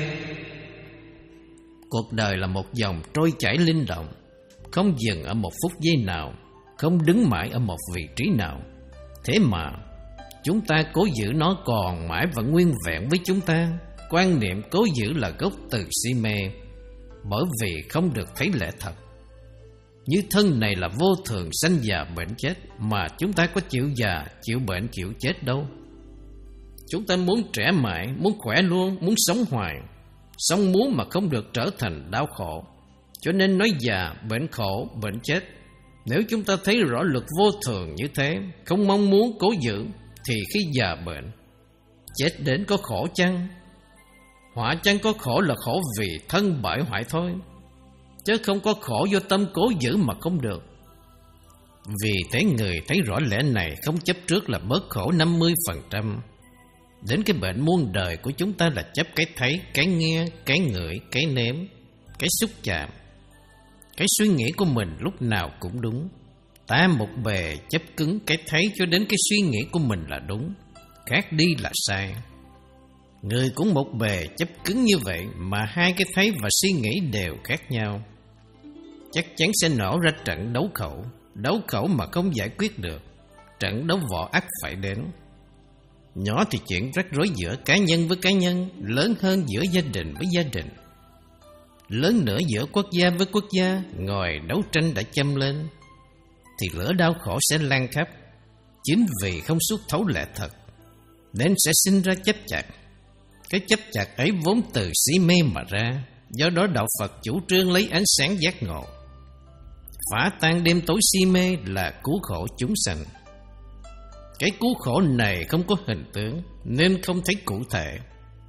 Cuộc đời là một dòng trôi chảy linh động, không dừng ở một phút giây nào, không đứng mãi ở một vị trí nào. Thế mà chúng ta cố giữ nó còn mãi và nguyên vẹn với chúng ta. Quan niệm cố giữ là gốc từ si mê, bởi vì không được thấy lẽ thật. Như thân này là vô thường, sanh già bệnh chết, mà chúng ta có chịu già, chịu bệnh, chịu chết đâu. Chúng ta muốn trẻ mãi, muốn khỏe luôn, muốn sống hoài, sống muốn mà không được trở thành đau khổ, cho nên nói già, bệnh khổ, bệnh chết. Nếu chúng ta thấy rõ luật vô thường như thế, không mong muốn cố giữ, thì khi già bệnh, chết đến có khổ chăng? Họa chăng có khổ là khổ vì thân bại hoại thôi, chứ không có khổ do tâm cố giữ mà không được. Vì thế người thấy rõ lẽ này không chấp trước là bớt khổ năm mươi phần trăm. Đến cái bệnh muôn đời của chúng ta là chấp cái thấy, cái nghe, cái ngửi, cái nếm, cái xúc chạm. Cái suy nghĩ của mình lúc nào cũng đúng. Ta một bề chấp cứng cái thấy cho đến cái suy nghĩ của mình là đúng, khác đi là sai. Người cũng một bề chấp cứng như vậy mà hai cái thấy và suy nghĩ đều khác nhau. Chắc chắn sẽ nổ ra trận đấu khẩu. Đấu khẩu mà không giải quyết được, trận đấu võ ắt phải đến. Nhỏ thì chuyện rắc rối giữa cá nhân với cá nhân, lớn hơn giữa gia đình với gia đình, lớn nữa giữa quốc gia với quốc gia. Ngòi đấu tranh đã châm lên thì lửa đau khổ sẽ lan khắp. Chính vì không xuất thấu lẽ thật nên sẽ sinh ra chấp chặt. Cái chấp chặt ấy vốn từ si mê mà ra. Do đó đạo Phật chủ trương lấy ánh sáng giác ngộ phá tan đêm tối si mê là cứu khổ chúng sanh. Cái cứu khổ này không có hình tướng nên không thấy cụ thể.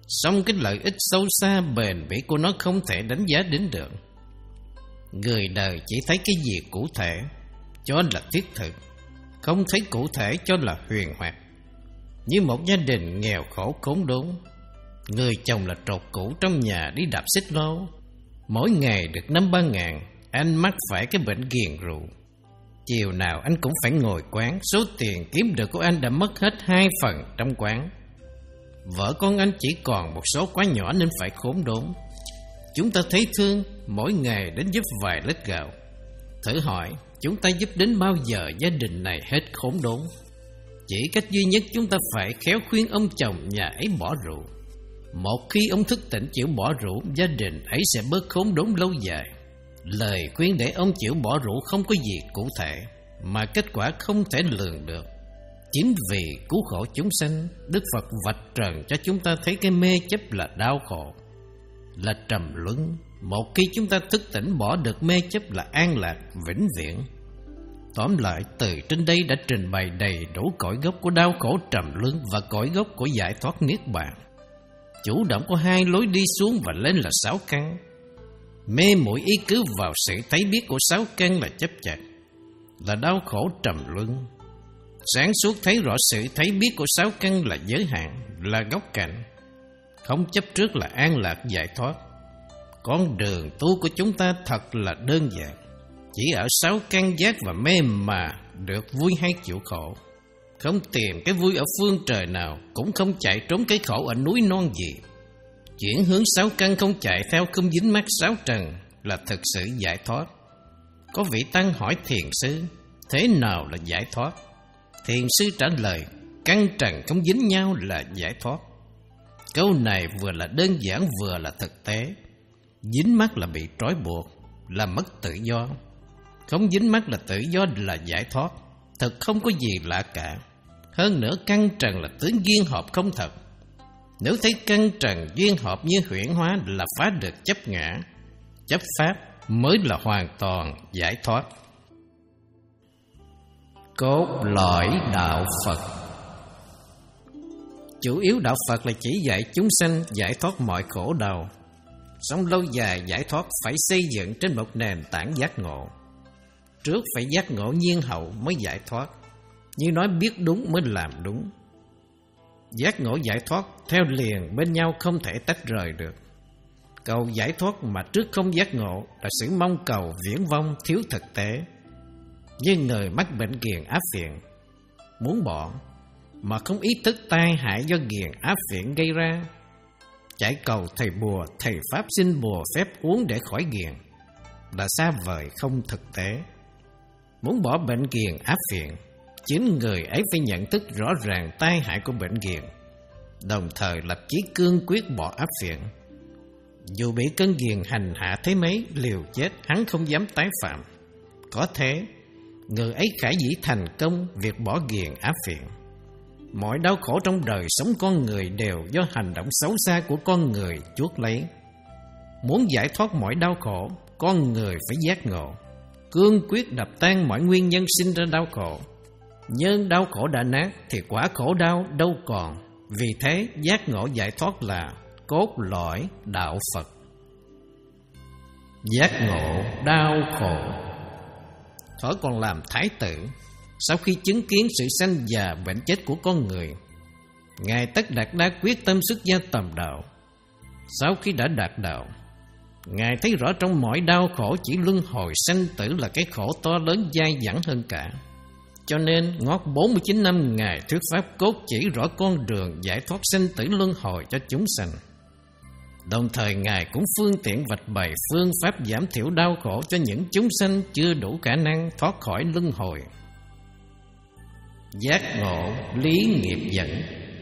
song cái lợi ích sâu xa bền bỉ của nó không thể đánh giá đến được. Người đời chỉ thấy cái gì cụ thể cho là thiết thực, không thấy cụ thể cho là huyền hoặc. Như một gia đình nghèo khổ khốn đốn, người chồng là trột cũ trong nhà đi đạp xích lô, mỗi ngày được năm ba ngàn, anh mắc phải cái bệnh ghiền rượu. Chiều nào anh cũng phải ngồi quán, số tiền kiếm được của anh đã mất hết hai phần trong quán. Vợ con anh chỉ còn một số quá nhỏ nên phải khốn đốn. Chúng ta thấy thương, mỗi ngày đến giúp vài lít gạo. Thử hỏi, chúng ta giúp đến bao giờ gia đình này hết khốn đốn? Chỉ cách duy nhất chúng ta phải khéo khuyên ông chồng nhà ấy bỏ rượu. Một khi ông thức tỉnh chịu bỏ rượu, gia đình ấy sẽ bớt khốn đốn lâu dài. Lời khuyên để ông chịu bỏ rượu không có gì cụ thể, mà kết quả không thể lường được. Chính vì cứu khổ chúng sanh, Đức Phật vạch trần cho chúng ta thấy cái mê chấp là đau khổ, là trầm luân. Một khi chúng ta thức tỉnh bỏ được mê chấp là an lạc vĩnh viễn. Tóm lại, từ trên đây đã trình bày đầy đủ cội gốc của đau khổ trầm luân và cội gốc của giải thoát niết bàn. Chủ động có hai lối đi xuống và lên là sáu căn. Mê muội ý cứ vào sự thấy biết của sáu căn là chấp chặt, là đau khổ trầm luân. Sáng suốt thấy rõ sự thấy biết của sáu căn là giới hạn, là góc cạnh. Không chấp trước là an lạc giải thoát. Con đường tu của chúng ta thật là đơn giản, chỉ ở sáu căn giác và mê mà được vui hay chịu khổ. Không tìm cái vui ở phương trời nào, cũng không chạy trốn cái khổ ở núi non gì. Chuyển hướng sáu căn không chạy theo không dính mắc sáu trần là thực sự giải thoát. Có vị tăng hỏi thiền sư, thế nào là giải thoát? Thiền sư trả lời, căn trần không dính nhau là giải thoát. Câu này vừa là đơn giản vừa là thực tế. Dính mắc là bị trói buộc, là mất tự do. Không dính mắc là tự do, là giải thoát. Thật không có gì lạ cả. Hơn nữa căn trần là tướng duyên hợp không thật. Nếu thấy căn trần duyên hợp như huyễn hóa là phá được chấp ngã, chấp pháp mới là hoàn toàn giải thoát. Cốt lõi đạo Phật. Chủ yếu đạo Phật là chỉ dạy chúng sanh giải thoát mọi khổ đau. Sống lâu dài giải thoát phải xây dựng trên một nền tảng giác ngộ. Trước phải giác ngộ nhiên hậu mới giải thoát. Như nói biết đúng mới làm đúng. Giác ngộ giải thoát theo liền bên nhau không thể tách rời được. Cầu giải thoát mà trước không giác ngộ là sự mong cầu viển vông thiếu thực tế. Như người mắc bệnh ghiền áp phiện, muốn bỏ mà không ý thức tai hại do ghiền áp phiện gây ra, chạy cầu thầy bùa, thầy pháp xin bùa phép uống để khỏi ghiền là xa vời không thực tế. Muốn bỏ bệnh ghiền áp phiện, chính người ấy phải nhận thức rõ ràng tai hại của bệnh ghiền, đồng thời lập chí cương quyết bỏ áp phiện. Dù bị cơn ghiền hành hạ thế mấy, liều chết hắn không dám tái phạm. Có thế, người ấy khả dĩ thành công việc bỏ ghiền áp phiện. Mọi đau khổ trong đời sống con người đều do hành động xấu xa của con người chuốc lấy. Muốn giải thoát mọi đau khổ, con người phải giác ngộ, cương quyết đập tan mọi nguyên nhân sinh ra đau khổ. Nhân đau khổ đã nát thì quả khổ đau đâu còn. Vì thế giác ngộ giải thoát là cốt lõi đạo Phật. Giác ngộ đau khổ. Thuở còn làm thái tử, sau khi chứng kiến sự sanh già bệnh chết của con người, Ngài Tất Đạt Đa quyết tâm xuất gia tầm đạo. Sau khi đã đạt đạo, Ngài thấy rõ trong mọi đau khổ chỉ luân hồi sanh tử là cái khổ to lớn dai dẳng hơn cả. Cho nên ngót bốn mươi chín năm Ngài thuyết pháp cốt chỉ rõ con đường giải thoát sanh tử luân hồi cho chúng sanh. Đồng thời Ngài cũng phương tiện vạch bày phương pháp giảm thiểu đau khổ cho những chúng sanh chưa đủ khả năng thoát khỏi luân hồi. Giác ngộ lý nghiệp dẫn.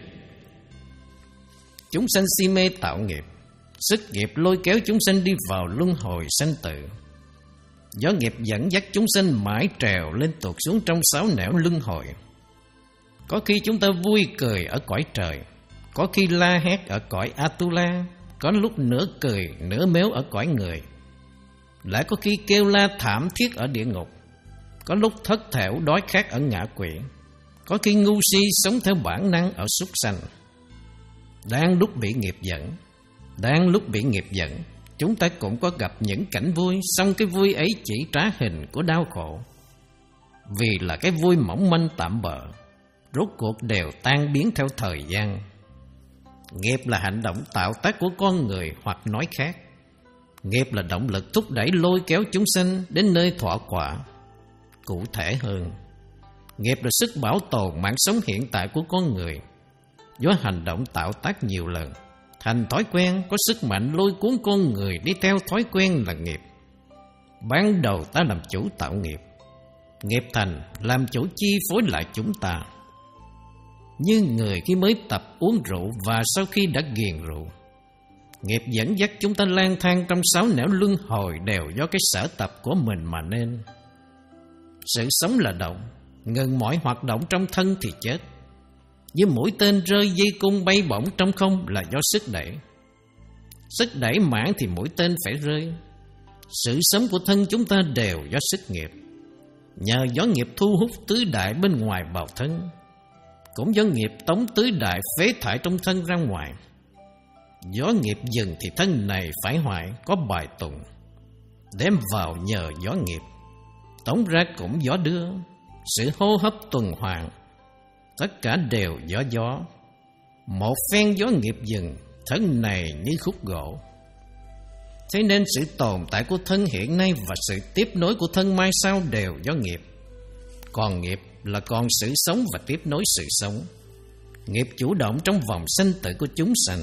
Chúng sanh si mê tạo nghiệp, sức nghiệp lôi kéo chúng sanh đi vào luân hồi sanh tử. Do nghiệp dẫn dắt chúng sanh mãi trèo lên tuột xuống trong sáu nẻo luân hồi. Có khi chúng ta vui cười ở cõi trời, có khi la hét ở cõi Atula, có lúc nửa cười nửa méo ở cõi người, lại có khi kêu la thảm thiết ở địa ngục, có lúc thất thểu đói khát ở ngạ quỷ, có khi ngu si sống theo bản năng ở súc sanh. Đang lúc bị nghiệp dẫn, đang lúc bị nghiệp dẫn, chúng ta cũng có gặp những cảnh vui, song cái vui ấy chỉ trá hình của đau khổ. Vì là cái vui mỏng manh tạm bợ, rốt cuộc đều tan biến theo thời gian. Nghiệp là hành động tạo tác của con người, hoặc nói khác, nghiệp là động lực thúc đẩy lôi kéo chúng sanh đến nơi thọ quả. Cụ thể hơn, nghiệp là sức bảo tồn mạng sống hiện tại của con người. Do hành động tạo tác nhiều lần thành thói quen, có sức mạnh lôi cuốn con người đi theo thói quen là nghiệp. Ban đầu ta làm chủ tạo nghiệp, nghiệp thành làm chủ chi phối lại chúng ta. Như người khi mới tập uống rượu và sau khi đã ghiền rượu, nghiệp dẫn dắt chúng ta lang thang trong sáu nẻo luân hồi đều do cái sở tập của mình mà nên. Sự sống là động, ngừng mọi hoạt động trong thân thì chết. Như mũi tên rơi dây cung bay bổng trong không là do sức đẩy. Sức đẩy mãn thì mũi tên phải rơi. Sự sống của thân chúng ta đều do sức nghiệp. Nhờ gió nghiệp thu hút tứ đại bên ngoài vào thân, cũng do nghiệp tống tứ đại phế thải trong thân ra ngoài. Gió nghiệp dừng thì thân này phải hoại, có bài tụng: đem vào nhờ gió nghiệp, tống ra cũng gió đưa. Sự hô hấp tuần hoàn, tất cả đều do gió. Một phen gió nghiệp dừng, thân này như khúc gỗ. Thế nên sự tồn tại của thân hiện nay và sự tiếp nối của thân mai sau đều do nghiệp. Còn nghiệp là còn sự sống và tiếp nối sự sống. Nghiệp chủ động trong vòng sanh tử của chúng sanh.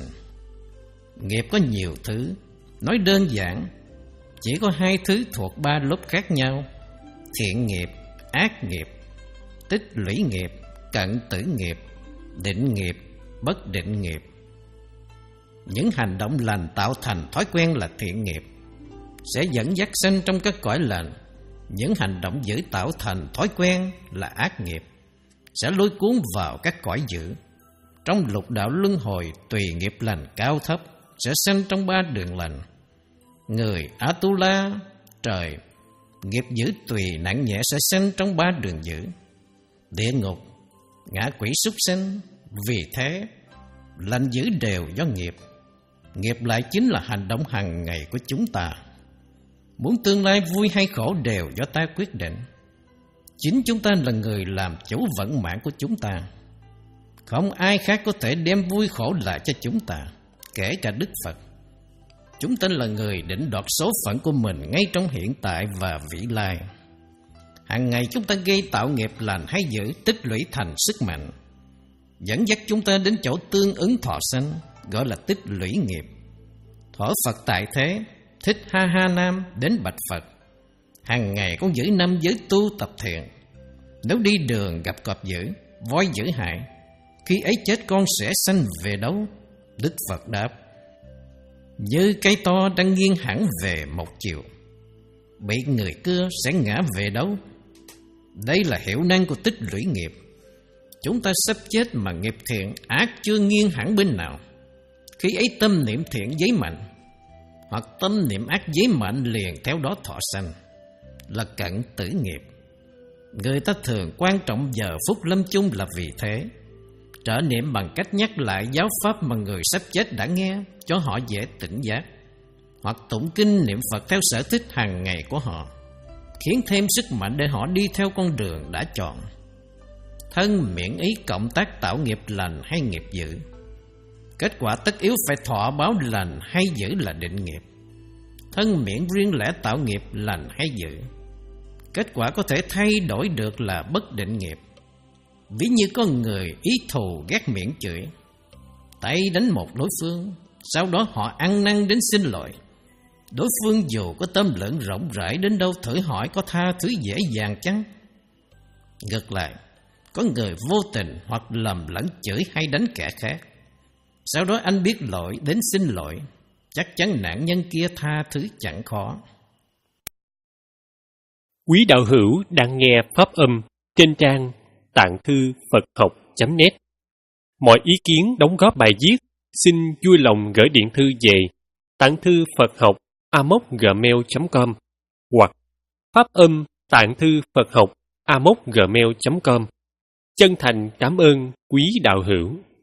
Nghiệp có nhiều thứ, nói đơn giản, chỉ có hai thứ thuộc ba lớp khác nhau: thiện nghiệp, ác nghiệp, tích lũy nghiệp, cận tử nghiệp, định nghiệp, bất định nghiệp. Những hành động lành tạo thành thói quen là thiện nghiệp, sẽ dẫn dắt sanh trong các cõi lành. Những hành động dữ tạo thành thói quen là ác nghiệp, sẽ lôi cuốn vào các cõi dữ. Trong lục đạo luân hồi, tùy nghiệp lành cao thấp, sẽ sanh trong ba đường lành. Người Atula, trời, nghiệp dữ tùy nặng nhẹ sẽ sanh trong ba đường dữ. Địa ngục, ngạ quỷ súc sinh. Vì thế, lành dữ đều do nghiệp. Nghiệp lại chính là hành động hàng ngày của chúng ta. Muốn tương lai vui hay khổ đều do ta quyết định. Chính chúng ta là người làm chủ vận mạng của chúng ta. Không ai khác có thể đem vui khổ lại cho chúng ta, kể cả Đức Phật. Chúng ta là người định đoạt số phận của mình ngay trong hiện tại và vĩ lai. Hàng ngày chúng ta gây tạo nghiệp lành hay dữ, tích lũy thành sức mạnh, dẫn dắt chúng ta đến chỗ tương ứng thọ sanh, gọi là tích lũy nghiệp. Thuở Phật tại thế, Thích Ha Ha Nam đến bạch Phật: hàng ngày con giữ năm giới tu tập thiện, nếu đi đường gặp cọp dữ, voi dữ hại, khi ấy chết con sẽ sanh về đâu? Đức Phật đáp: như cây to đang nghiêng hẳn về một chiều, bị người cưa sẽ ngã về đâu? Đây là hiệu năng của tích lũy nghiệp. Chúng ta sắp chết mà nghiệp thiện ác chưa nghiêng hẳn bên nào. Khi ấy tâm niệm thiện giấy mạnh, hoặc tâm niệm ác giấy mạnh liền theo đó thọ sanh, là cận tử nghiệp. Người ta thường quan trọng giờ phút lâm chung là vì thế. Trợ niệm bằng cách nhắc lại giáo pháp mà người sắp chết đã nghe, cho họ dễ tỉnh giác, hoặc tụng kinh niệm Phật theo sở thích hàng ngày của họ, khiến thêm sức mạnh để họ đi theo con đường đã chọn. Thân miễn ý cộng tác tạo nghiệp lành hay nghiệp dữ. Kết quả tất yếu phải thọ báo lành hay dữ là định nghiệp. Thân miễn riêng lẻ tạo nghiệp lành hay dữ. Kết quả có thể thay đổi được là bất định nghiệp. Ví như có người ý thù ghét miệng chửi, tay đánh một đối phương, sau đó họ ăn năn đến xin lỗi. Đối phương dù có tâm lượng rộng rãi đến đâu, thử hỏi có tha thứ dễ dàng chăng? Ngược lại, có người vô tình hoặc lầm lẫn chửi hay đánh kẻ khác, sau đó anh biết lỗi đến xin lỗi, chắc chắn nạn nhân kia tha thứ chẳng khó. Quý đạo hữu đang nghe pháp âm trên trang tạng thư Phật học chấm net. Mọi ý kiến đóng góp bài viết xin vui lòng gửi điện thư về tạng thư Phật học a m o c gmail chấm com hoặc pháp âm tạng thư Phật học a m o c gmail chấm com. Chân thành cảm ơn quý đạo hữu.